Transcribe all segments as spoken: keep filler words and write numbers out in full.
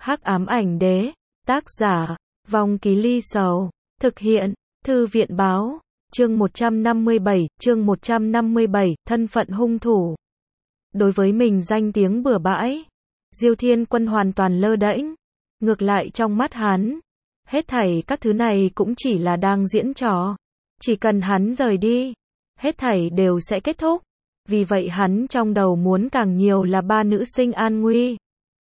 Hắc ám ảnh đế, tác giả, Vong Ký Ly Sầu, thực hiện, Thư viện báo, chương một trăm năm mươi bảy, chương một trăm năm mươi bảy, thân phận hung thủ. Đối với mình danh tiếng bừa bãi, Diêu Thiên Quân hoàn toàn lơ đễnh, ngược lại trong mắt hắn, hết thảy các thứ này cũng chỉ là đang diễn trò, chỉ cần hắn rời đi, hết thảy đều sẽ kết thúc, vì vậy hắn trong đầu muốn càng nhiều là ba nữ sinh an nguy.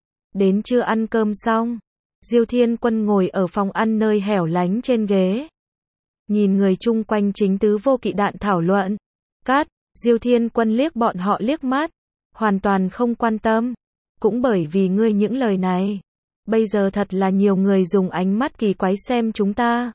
Đến trưa ăn cơm xong, Diêu Thiên Quân ngồi ở phòng ăn nơi hẻo lánh trên ghế. Nhìn người chung quanh chính tứ vô kỵ đạn thảo luận. Cát, Diêu Thiên Quân liếc bọn họ liếc mắt, hoàn toàn không quan tâm. Cũng bởi vì ngươi những lời này, bây giờ thật là nhiều người dùng ánh mắt kỳ quái xem chúng ta.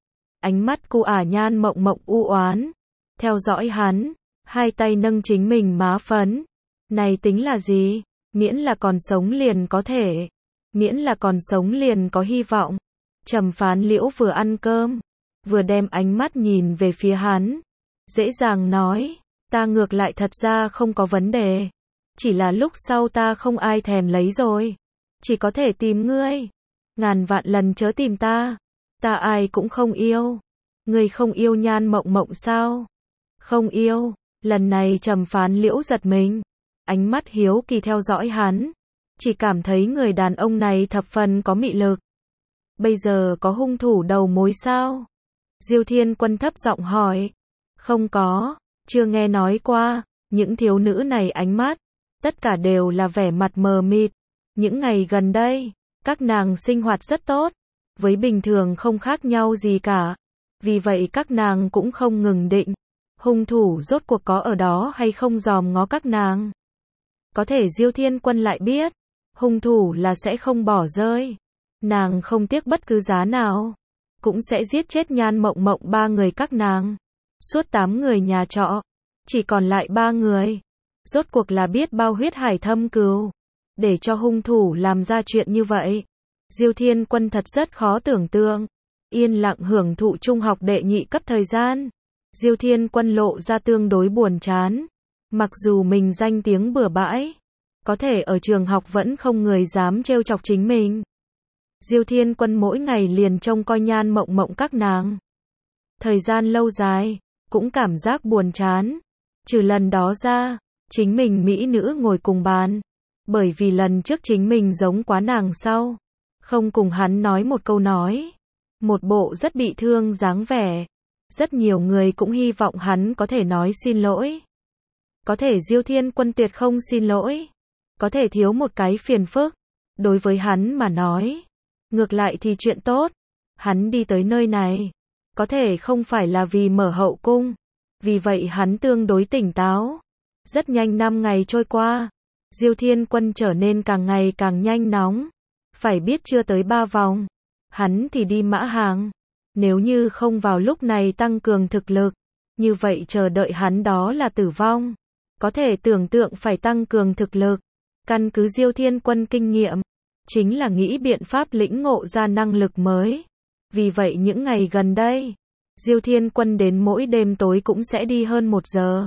Ánh mắt cu ả Nhan Mộng Mộng u oán, theo dõi hắn, hai tay nâng chính mình má phấn. Này tính là gì? Miễn là còn sống liền có thể. Miễn là còn sống liền có hy vọng. Trầm Phán Liễu vừa ăn cơm, vừa đem ánh mắt nhìn về phía hắn. Dễ dàng nói, ta ngược lại thật ra không có vấn đề. Chỉ là lúc sau ta không ai thèm lấy rồi. Chỉ có thể tìm ngươi. Ngàn vạn lần chớ tìm ta. Ta ai cũng không yêu. Ngươi không yêu Nhan Mộng Mộng sao? Không yêu. Lần này Trầm Phán Liễu giật mình. Ánh mắt hiếu kỳ theo dõi hắn. Chỉ cảm thấy người đàn ông này thập phần có mị lực. Bây giờ có hung thủ đầu mối sao? Diêu Thiên Quân thấp giọng hỏi. Không có, chưa nghe nói qua. Những thiếu nữ này ánh mắt, tất cả đều là vẻ mặt mờ mịt. Những ngày gần đây, các nàng sinh hoạt rất tốt, với bình thường không khác nhau gì cả. Vì vậy các nàng cũng không ngừng định, hung thủ rốt cuộc có ở đó hay không dòm ngó các nàng. Có thể Diêu Thiên Quân lại biết, hung thủ là sẽ không bỏ rơi. Nàng không tiếc bất cứ giá nào, cũng sẽ giết chết Nhan Mộng Mộng ba người các nàng. Suốt tám người nhà trọ, chỉ còn lại ba người. Rốt cuộc là biết bao huyết hải thâm cừu, để cho hung thủ làm ra chuyện như vậy. Diêu Thiên Quân thật rất khó tưởng tượng. Yên lặng hưởng thụ trung học đệ nhị cấp thời gian, Diêu Thiên Quân lộ ra tương đối buồn chán. Mặc dù mình danh tiếng bừa bãi, có thể ở trường học vẫn không người dám trêu chọc chính mình. Diêu Thiên Quân mỗi ngày liền trông coi Nhan Mộng Mộng các nàng. Thời gian lâu dài, cũng cảm giác buồn chán. Trừ lần đó ra, chính mình mỹ nữ ngồi cùng bàn. Bởi vì lần trước chính mình giống quá nàng sau, không cùng hắn nói một câu nói. Một bộ rất bị thương dáng vẻ. Rất nhiều người cũng hy vọng hắn có thể nói xin lỗi. Có thể Diêu Thiên Quân tuyệt không xin lỗi. Có thể thiếu một cái phiền phức. Đối với hắn mà nói, ngược lại thì chuyện tốt. Hắn đi tới nơi này, có thể không phải là vì mở hậu cung. Vì vậy hắn tương đối tỉnh táo. Rất nhanh năm ngày trôi qua, Diêu Thiên Quân trở nên càng ngày càng nhanh nóng. Phải biết chưa tới ba vòng, hắn thì đi mã hàng. Nếu như không vào lúc này tăng cường thực lực, như vậy chờ đợi hắn đó là tử vong. Có thể tưởng tượng phải tăng cường thực lực. Căn cứ Diêu Thiên Quân kinh nghiệm, chính là nghĩ biện pháp lĩnh ngộ ra năng lực mới. Vì vậy những ngày gần đây, Diêu Thiên Quân đến mỗi đêm tối cũng sẽ đi hơn một giờ.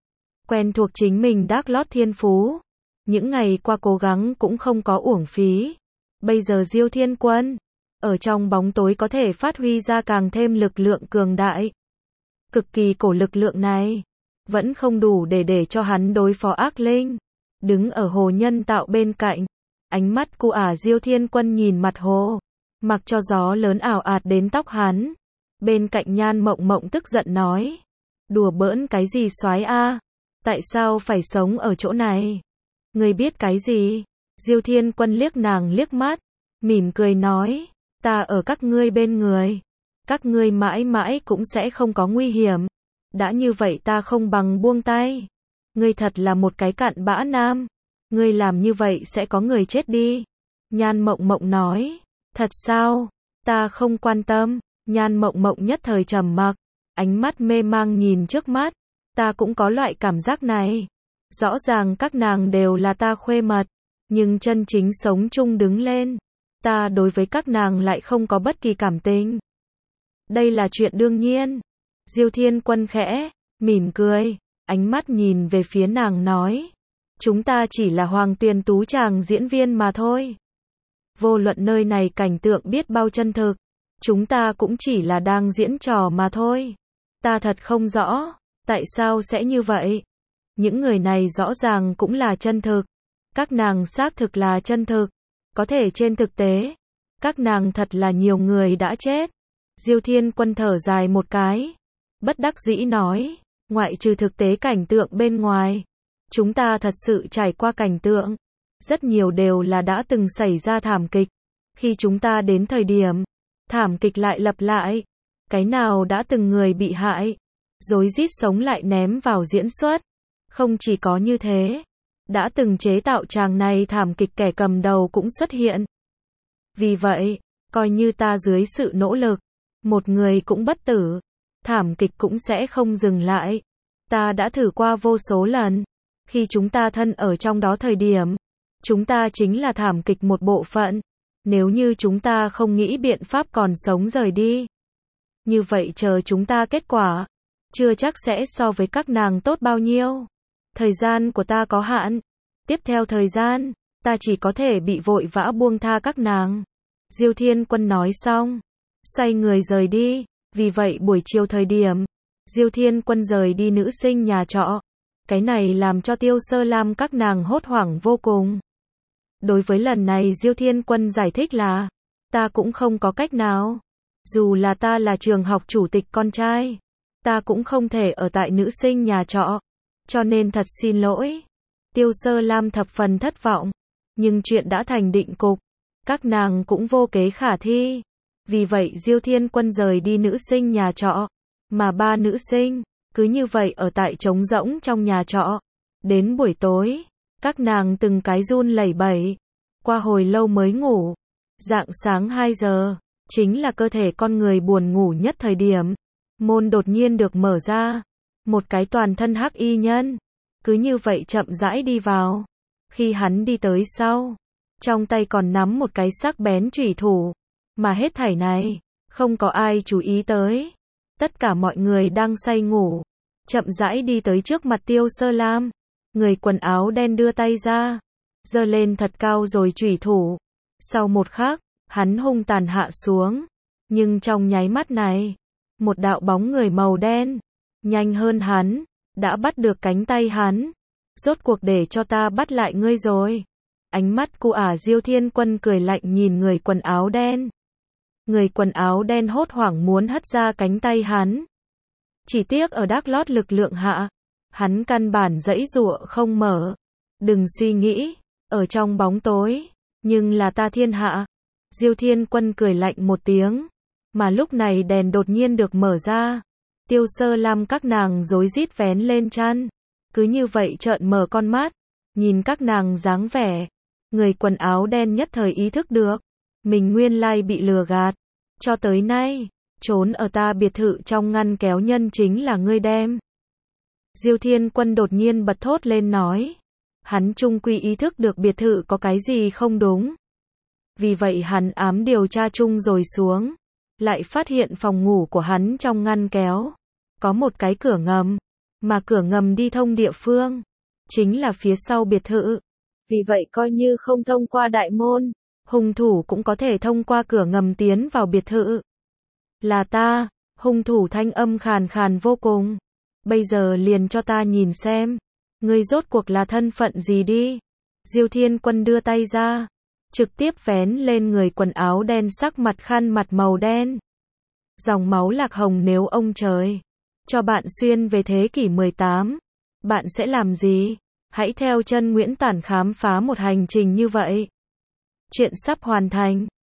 Quen thuộc chính mình đác lót thiên phú. Những ngày qua cố gắng cũng không có uổng phí. Bây giờ Diêu Thiên Quân, ở trong bóng tối có thể phát huy ra càng thêm lực lượng cường đại. Cực kỳ cổ lực lượng này, vẫn không đủ để để cho hắn đối phó ác linh. Đứng ở hồ nhân tạo bên cạnh, ánh mắt cu ả Diêu Thiên Quân nhìn mặt hồ, mặc cho gió lớn ảo ạt đến tóc hắn. Bên cạnh Nhan Mộng Mộng tức giận nói, đùa bỡn cái gì soái a, tại sao phải sống ở chỗ này? Ngươi biết cái gì? Diêu Thiên Quân liếc nàng liếc mắt, mỉm cười nói, ta ở các ngươi bên người, các ngươi mãi mãi cũng sẽ không có nguy hiểm. Đã như vậy ta không bằng buông tay. Ngươi thật là một cái cặn bã nam. Ngươi làm như vậy sẽ có người chết đi. Nhan Mộng Mộng nói, thật sao? Ta không quan tâm. Nhan Mộng Mộng nhất thời trầm mặc, ánh mắt mê mang nhìn trước mắt. Ta cũng có loại cảm giác này. Rõ ràng các nàng đều là ta khuê mật, nhưng chân chính sống chung đứng lên, ta đối với các nàng lại không có bất kỳ cảm tình. Đây là chuyện đương nhiên. Diêu Thiên Quân khẽ mỉm cười, ánh mắt nhìn về phía nàng nói, chúng ta chỉ là Hoàng Tuyền Tú chàng diễn viên mà thôi. Vô luận nơi này cảnh tượng biết bao chân thực, chúng ta cũng chỉ là đang diễn trò mà thôi. Ta thật không rõ, tại sao sẽ như vậy? Những người này rõ ràng cũng là chân thực. Các nàng xác thực là chân thực. Có thể trên thực tế, các nàng thật là nhiều người đã chết. Diêu Thiên Quân thở dài một cái. Bất đắc dĩ nói, ngoại trừ thực tế cảnh tượng bên ngoài, chúng ta thật sự trải qua cảnh tượng. Rất nhiều đều là đã từng xảy ra thảm kịch. Khi chúng ta đến thời điểm, thảm kịch lại lặp lại. Cái nào đã từng người bị hại, rối rít sống lại ném vào diễn xuất. Không chỉ có như thế, đã từng chế tạo tràng này thảm kịch kẻ cầm đầu cũng xuất hiện. Vì vậy, coi như ta dưới sự nỗ lực, một người cũng bất tử, thảm kịch cũng sẽ không dừng lại. Ta đã thử qua vô số lần. Khi chúng ta thân ở trong đó thời điểm, chúng ta chính là thảm kịch một bộ phận. Nếu như chúng ta không nghĩ biện pháp còn sống rời đi, như vậy chờ chúng ta kết quả, chưa chắc sẽ so với các nàng tốt bao nhiêu. Thời gian của ta có hạn. Tiếp theo thời gian, ta chỉ có thể bị vội vã buông tha các nàng. Diêu Thiên Quân nói xong, xoay người rời đi. Vì vậy buổi chiều thời điểm, Diêu Thiên Quân rời đi nữ sinh nhà trọ. Cái này làm cho Tiêu Sơ Lam các nàng hốt hoảng vô cùng. Đối với lần này Diêu Thiên Quân giải thích là, ta cũng không có cách nào. Dù là ta là trường học chủ tịch con trai, ta cũng không thể ở tại nữ sinh nhà trọ. Cho nên thật xin lỗi. Tiêu Sơ Lam thập phần thất vọng. Nhưng chuyện đã thành định cục. Các nàng cũng vô kế khả thi. Vì vậy Diêu Thiên Quân rời đi nữ sinh nhà trọ. Mà ba nữ sinh, cứ như vậy ở tại trống rỗng trong nhà trọ. Đến buổi tối, các nàng từng cái run lẩy bẩy. Qua hồi lâu mới ngủ. Rạng sáng hai giờ, chính là cơ thể con người buồn ngủ nhất thời điểm. Môn đột nhiên được mở ra. Một cái toàn thân hắc y nhân, cứ như vậy chậm rãi đi vào. Khi hắn đi tới sau, trong tay còn nắm một cái sắc bén chủy thủ. Mà hết thảy này, không có ai chú ý tới. Tất cả mọi người đang say ngủ. Chậm rãi đi tới trước mặt Tiêu Sơ Lam. Người quần áo đen đưa tay ra, giơ lên thật cao rồi chủy thủ. Sau một khắc, hắn hung tàn hạ xuống. Nhưng trong nháy mắt này, một đạo bóng người màu đen, nhanh hơn hắn, đã bắt được cánh tay hắn. Rốt cuộc để cho ta bắt lại ngươi rồi. Ánh mắt của ả Diêu Thiên Quân cười lạnh nhìn người quần áo đen. Người quần áo đen hốt hoảng muốn hất ra cánh tay hắn. Chỉ tiếc ở đác lót lực lượng hạ, hắn căn bản giãy giụa không mở. Đừng suy nghĩ, ở trong bóng tối, nhưng là ta thiên hạ. Diêu Thiên Quân cười lạnh một tiếng. Mà lúc này đèn đột nhiên được mở ra. Tiêu Sơ Lam các nàng rối rít vén lên chăn. Cứ như vậy trợn mở con mắt. Nhìn các nàng dáng vẻ. Người quần áo đen nhất thời ý thức được. Mình nguyên lai bị lừa gạt. Cho tới nay, trốn ở ta biệt thự trong ngăn kéo nhân chính là ngươi đem. Diêu Thiên Quân đột nhiên bật thốt lên nói. Hắn chung quy ý thức được biệt thự có cái gì không đúng. Vì vậy hắn ám điều tra chung rồi xuống. Lại phát hiện phòng ngủ của hắn trong ngăn kéo. Có một cái cửa ngầm. Mà cửa ngầm đi thông địa phương. Chính là phía sau biệt thự. Vì vậy coi như không thông qua đại môn. Hung thủ cũng có thể thông qua cửa ngầm tiến vào biệt thự. Là ta. Hung thủ thanh âm khàn khàn vô cùng. Bây giờ liền cho ta nhìn xem. Ngươi rốt cuộc là thân phận gì đi. Diêu Thiên Quân đưa tay ra. Trực tiếp vén lên người quần áo đen sắc mặt khăn mặt màu đen. Dòng máu lạc hồng nếu ông trời cho bạn xuyên về thế kỷ mười tám, bạn sẽ làm gì? Hãy theo chân Nguyễn Tản khám phá một hành trình như vậy. Chuyện sắp hoàn thành.